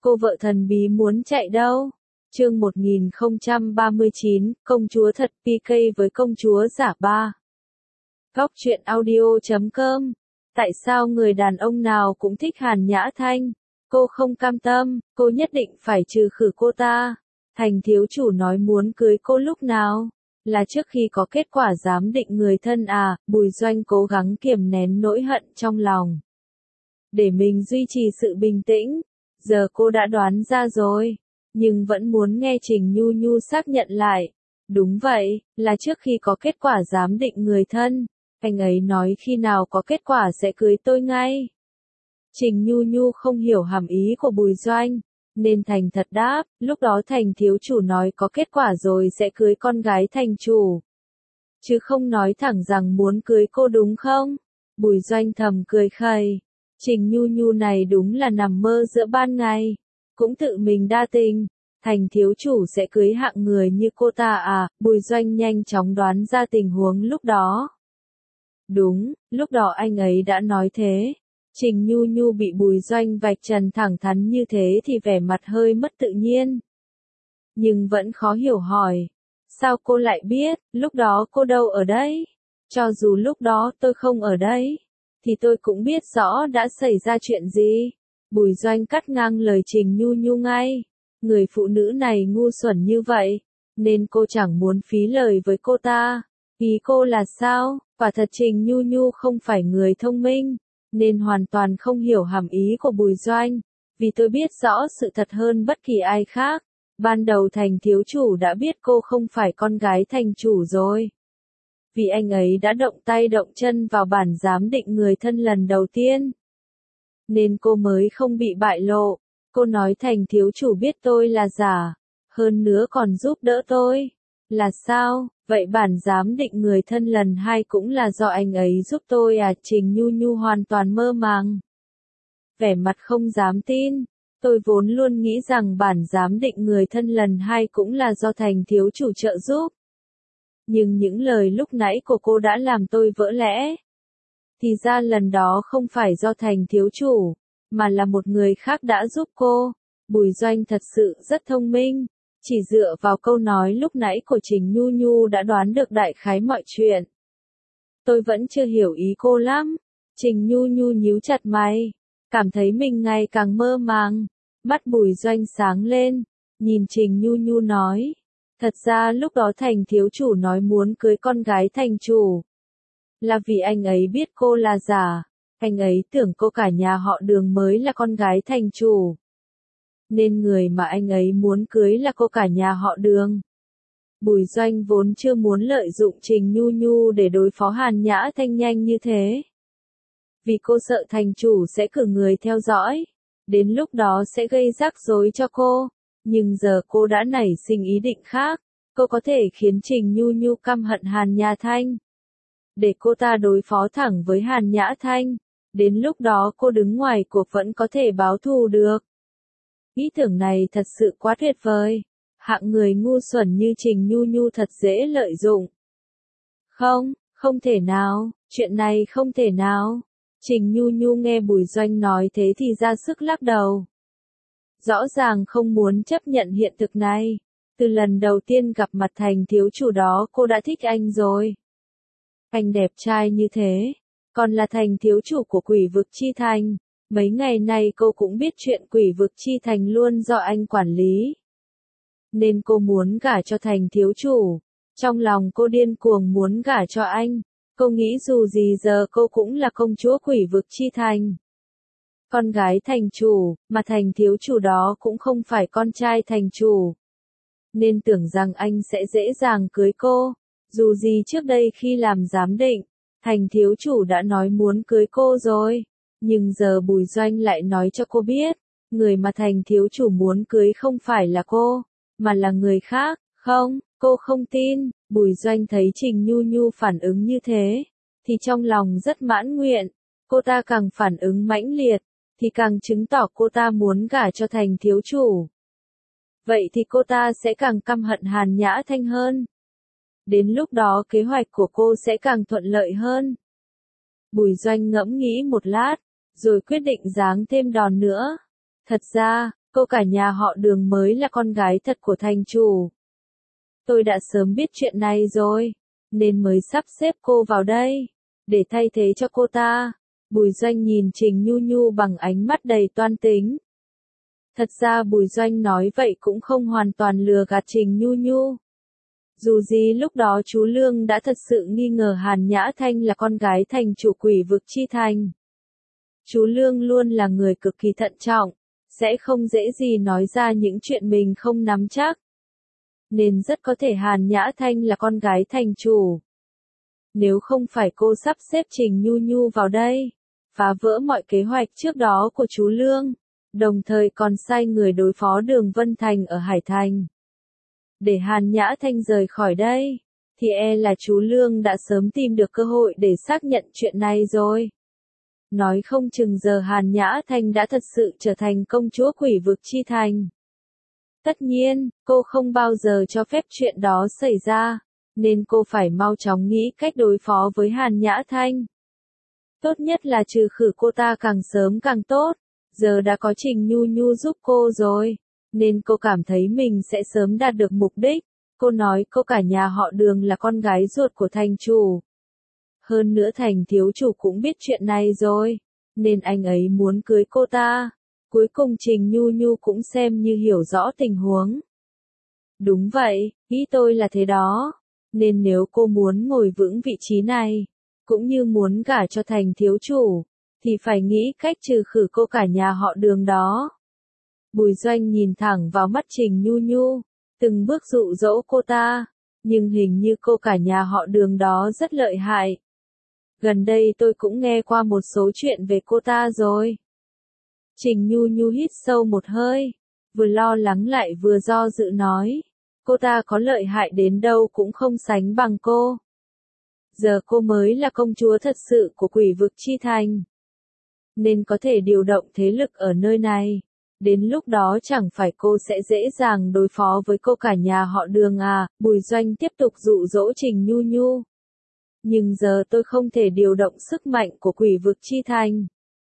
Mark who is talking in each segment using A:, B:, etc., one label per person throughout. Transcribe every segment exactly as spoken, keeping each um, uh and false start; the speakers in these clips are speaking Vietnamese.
A: Cô vợ thần bí muốn chạy đâu? Chương một nghìn không trăm ba mươi chín, công chúa thật pê ca với công chúa giả ba. Góc truyện audio chấm com. Tại sao người đàn ông nào cũng thích Hàn Nhã Thanh? Cô không cam tâm, cô nhất định phải trừ khử cô ta. Thành thiếu chủ nói muốn cưới cô lúc nào? Là trước khi có kết quả giám định người thân à? Bùi Doanh cố gắng kiềm nén nỗi hận trong lòng, để mình duy trì sự bình tĩnh. Giờ cô đã đoán ra rồi, nhưng vẫn muốn nghe Trình Nhu Nhu xác nhận lại. Đúng vậy, là trước khi có kết quả giám định người thân. Anh ấy nói khi nào có kết quả sẽ cưới tôi ngay. Trình Nhu Nhu không hiểu hàm ý của Bùi Doanh, nên thành thật đáp, lúc đó Thành thiếu chủ nói có kết quả rồi sẽ cưới con gái thành chủ, chứ không nói thẳng rằng muốn cưới cô đúng không? Bùi Doanh thầm cười khẩy. Trình Nhu Nhu này đúng là nằm mơ giữa ban ngày, cũng tự mình đa tình. Thành thiếu chủ sẽ cưới hạng người như cô ta à? Bùi Doanh nhanh chóng đoán ra tình huống lúc đó. Đúng, lúc đó anh ấy đã nói thế. Trình Nhu Nhu bị Bùi Doanh vạch trần thẳng thắn như thế thì vẻ mặt hơi mất tự nhiên, nhưng vẫn khó hiểu hỏi, sao cô lại biết? Lúc đó cô đâu ở đấy? Cho dù lúc đó tôi không ở đấy, thì tôi cũng biết rõ đã xảy ra chuyện gì. Bùi Doanh cắt ngang lời Trình Nhu Nhu ngay. Người phụ nữ này ngu xuẩn như vậy, nên cô chẳng muốn phí lời với cô ta. Ý cô là sao? Quả thật Trình Nhu Nhu không phải người thông minh, nên hoàn toàn không hiểu hàm ý của Bùi Doanh. Vì tôi biết rõ sự thật hơn bất kỳ ai khác. Ban đầu Thành thiếu chủ đã biết cô không phải con gái thành chủ rồi, vì anh ấy đã động tay động chân vào bản giám định người thân lần đầu tiên, nên cô mới không bị bại lộ. Cô nói Thành thiếu chủ biết tôi là giả, hơn nữa còn giúp đỡ tôi. Là sao? Vậy bản giám định người thân lần hai cũng là do anh ấy giúp tôi à? Trình Nhu Nhu hoàn toàn mơ màng, vẻ mặt không dám tin. Tôi vốn luôn nghĩ rằng bản giám định người thân lần hai cũng là do Thành thiếu chủ trợ giúp. Nhưng những lời lúc nãy của cô đã làm tôi vỡ lẽ. Thì ra lần đó không phải do Thành thiếu chủ, mà là một người khác đã giúp cô. Bùi Doanh thật sự rất thông minh, chỉ dựa vào câu nói lúc nãy của Trình Nhu Nhu đã đoán được đại khái mọi chuyện. Tôi vẫn chưa hiểu ý cô lắm. Trình Nhu Nhu nhíu chặt mày, cảm thấy mình ngày càng mơ màng. Mắt Bùi Doanh sáng lên, nhìn Trình Nhu Nhu nói, thật ra lúc đó Thành thiếu chủ nói muốn cưới con gái thành chủ, là vì anh ấy biết cô là giả. Anh ấy tưởng cô cả nhà họ Đường mới là con gái thành chủ, nên người mà anh ấy muốn cưới là cô cả nhà họ Đường. Bùi Doanh vốn chưa muốn lợi dụng Trình Nhu Nhu để đối phó Hàn Nhã Thanh nhanh như thế, vì cô sợ thành chủ sẽ cử người theo dõi, đến lúc đó sẽ gây rắc rối cho cô. Nhưng giờ cô đã nảy sinh ý định khác, cô có thể khiến Trình Nhu Nhu căm hận Hàn Nhã Thanh, để cô ta đối phó thẳng với Hàn Nhã Thanh. Đến lúc đó cô đứng ngoài cuộc vẫn có thể báo thù được. Ý tưởng này thật sự quá tuyệt vời. Hạng người ngu xuẩn như Trình Nhu Nhu thật dễ lợi dụng. Không, không thể nào, chuyện này không thể nào. Trình Nhu Nhu nghe Bùi Doanh nói thế thì ra sức lắc đầu. Rõ ràng không muốn chấp nhận hiện thực này. Từ lần đầu tiên gặp mặt Thành thiếu chủ đó cô đã thích anh rồi. Anh đẹp trai như thế, còn là Thành thiếu chủ của Quỷ vực Chi Thành. Mấy ngày nay cô cũng biết chuyện Quỷ vực Chi Thành luôn do anh quản lý, nên cô muốn gả cho Thành thiếu chủ. Trong lòng cô điên cuồng muốn gả cho anh. Cô nghĩ dù gì giờ cô cũng là công chúa Quỷ vực Chi Thành, con gái thành chủ, mà Thành thiếu chủ đó cũng không phải con trai thành chủ, nên tưởng rằng anh sẽ dễ dàng cưới cô. Dù gì trước đây khi làm giám định, Thành thiếu chủ đã nói muốn cưới cô rồi. Nhưng giờ Bùi Doanh lại nói cho cô biết, người mà Thành thiếu chủ muốn cưới không phải là cô, mà là người khác. Không, cô không tin. Bùi Doanh thấy Trình Nhu Nhu phản ứng như thế, thì trong lòng rất mãn nguyện. Cô ta càng phản ứng mãnh liệt, thì càng chứng tỏ cô ta muốn gả cho Thành thiếu chủ. Vậy thì cô ta sẽ càng căm hận Hàn Nhã Thanh hơn. Đến lúc đó kế hoạch của cô sẽ càng thuận lợi hơn. Bùi Doanh ngẫm nghĩ một lát, rồi quyết định giáng thêm đòn nữa. Thật ra, cô cả nhà họ Đường mới là con gái thật của thành chủ. Tôi đã sớm biết chuyện này rồi, nên mới sắp xếp cô vào đây, để thay thế cho cô ta. Bùi Doanh nhìn Trình Nhu Nhu bằng ánh mắt đầy toan tính. Thật ra Bùi Doanh nói vậy cũng không hoàn toàn lừa gạt Trình Nhu Nhu. Dù gì lúc đó chú Lương đã thật sự nghi ngờ Hàn Nhã Thanh là con gái thành chủ Quỷ Vực Chi Thành. Chú Lương luôn là người cực kỳ thận trọng, sẽ không dễ gì nói ra những chuyện mình không nắm chắc. Nên rất có thể Hàn Nhã Thanh là con gái thành chủ. Nếu không phải cô sắp xếp Trình Nhu Nhu vào đây, phá vỡ mọi kế hoạch trước đó của chú Lương, đồng thời còn sai người đối phó Đường Vân Thành ở Hải Thành, để Hàn Nhã Thanh rời khỏi đây, thì e là chú Lương đã sớm tìm được cơ hội để xác nhận chuyện này rồi. Nói không chừng giờ Hàn Nhã Thanh đã thật sự trở thành công chúa Quỷ Vực Chi Thành. Tất nhiên, cô không bao giờ cho phép chuyện đó xảy ra, nên cô phải mau chóng nghĩ cách đối phó với Hàn Nhã Thanh. Tốt nhất là trừ khử cô ta càng sớm càng tốt, giờ đã có Trình Nhu Nhu giúp cô rồi, nên cô cảm thấy mình sẽ sớm đạt được mục đích. Cô nói cô cả nhà họ Đường là con gái ruột của thành chủ. Hơn nữa thành thiếu chủ cũng biết chuyện này rồi, nên anh ấy muốn cưới cô ta. Cuối cùng Trình Nhu Nhu cũng xem như hiểu rõ tình huống. Đúng vậy, ý tôi là thế đó. Nên nếu cô muốn ngồi vững vị trí này, cũng như muốn gả cho thành thiếu chủ, thì phải nghĩ cách trừ khử cô cả nhà họ Đường đó. Bùi Doanh nhìn thẳng vào mắt Trình Nhu Nhu, từng bước dụ dỗ cô ta, nhưng hình như cô cả nhà họ Đường đó rất lợi hại. Gần đây tôi cũng nghe qua một số chuyện về cô ta rồi. Trình Nhu Nhu hít sâu một hơi, vừa lo lắng lại vừa do dự nói, cô ta có lợi hại đến đâu cũng không sánh bằng cô. Giờ cô mới là công chúa thật sự của Quỷ Vực Chi Thành, nên có thể điều động thế lực ở nơi này. Đến lúc đó chẳng phải cô sẽ dễ dàng đối phó với cô cả nhà họ Đường à? Bùi Doanh tiếp tục dụ dỗ Trình Nhu Nhu. Nhưng giờ tôi không thể điều động sức mạnh của Quỷ Vực Chi Thành.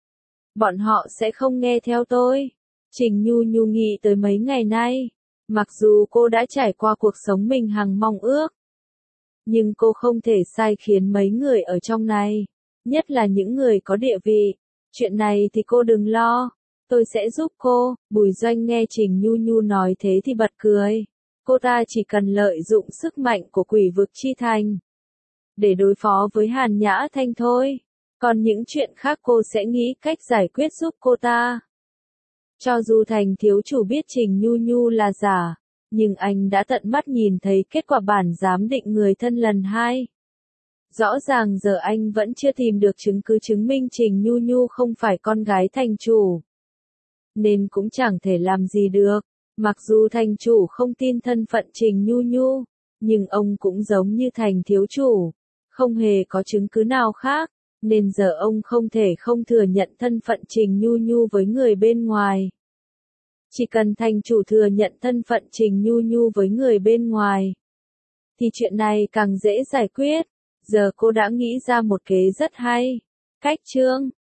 A: Bọn họ sẽ không nghe theo tôi. Trình Nhu Nhu nghĩ tới mấy ngày nay, mặc dù cô đã trải qua cuộc sống mình hằng mong ước, nhưng cô không thể sai khiến mấy người ở trong này, nhất là những người có địa vị. Chuyện này thì cô đừng lo, tôi sẽ giúp cô. Bùi Doanh nghe Trình Nhu Nhu nói thế thì bật cười. Cô ta chỉ cần lợi dụng sức mạnh của Quỷ Vực Chi Thành để đối phó với Hàn Nhã Thanh thôi. Còn những chuyện khác cô sẽ nghĩ cách giải quyết giúp cô ta. Cho dù thành thiếu chủ biết Trình Nhu Nhu là giả, nhưng anh đã tận mắt nhìn thấy kết quả bản giám định người thân lần hai. Rõ ràng giờ anh vẫn chưa tìm được chứng cứ chứng minh Trình Nhu Nhu không phải con gái thành chủ, nên cũng chẳng thể làm gì được. Mặc dù thành chủ không tin thân phận Trình Nhu Nhu, nhưng ông cũng giống như thành thiếu chủ, không hề có chứng cứ nào khác, nên giờ ông không thể không thừa nhận thân phận Trình Nhu Nhu với người bên ngoài. Chỉ cần thành chủ thừa nhận thân phận Trình Nhu Nhu với người bên ngoài, thì chuyện này càng dễ giải quyết. Giờ cô đã nghĩ ra một kế rất hay. Cách chương